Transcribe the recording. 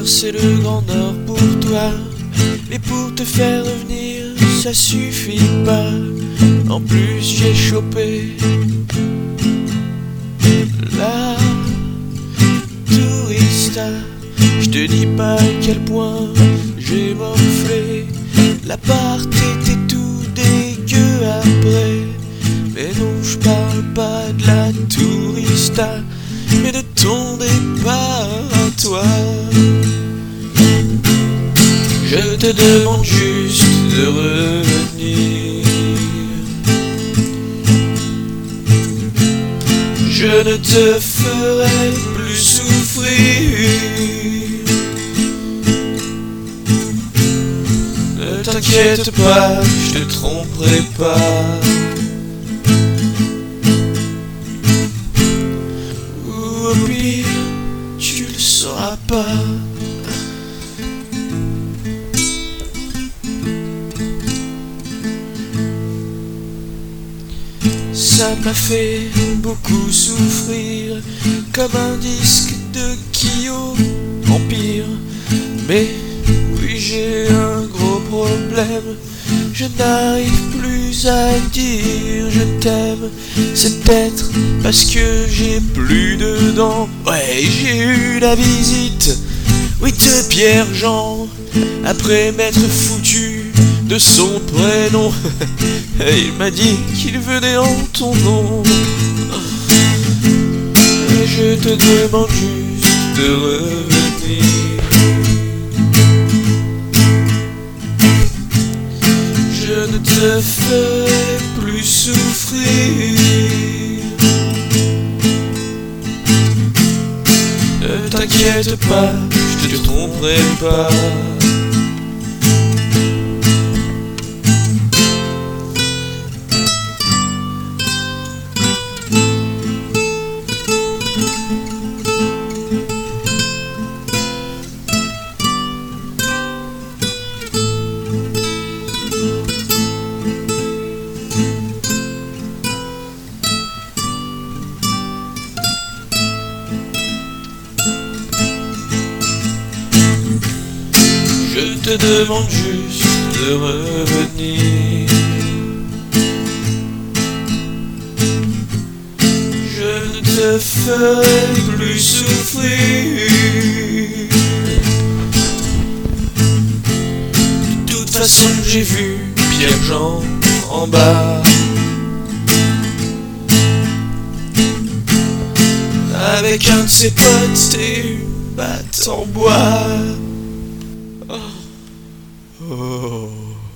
c'est le grand nord pour toi. Mais pour te faire revenir, ça suffit pas. En plus j'ai chopé la tourista. Je te dis pas à quel point j'ai morflé. L'appart était tout dégueu après. Mais non, je parle pas de la tourista, mais de ton départ à toi. Je te demande juste de revenir. Je ne te ferai plus souffrir. Ne t'inquiète pas, je te tromperai pas. Ou au pire, tu le sauras pas. Ça m'a fait beaucoup souffrir, comme un disque de Kyo Empire. Mais oui, j'ai un gros problème. Je n'arrive plus à dire je t'aime. C'est peut-être parce que j'ai plus de dents. Ouais, j'ai eu la visite, oui, de Pierre-Jean, après m'être foutu de son prénom. Et il m'a dit qu'il venait en ton nom. Et je te demande juste de revenir. Je ne te ferai plus souffrir. Ne t'inquiète pas, je te tromperai pas. Je te demande juste de revenir. Je ne te ferai plus souffrir. De toute façon, j'ai vu Pierre-Jean en bas, avec un de ses potes et une batte en bois. Oh.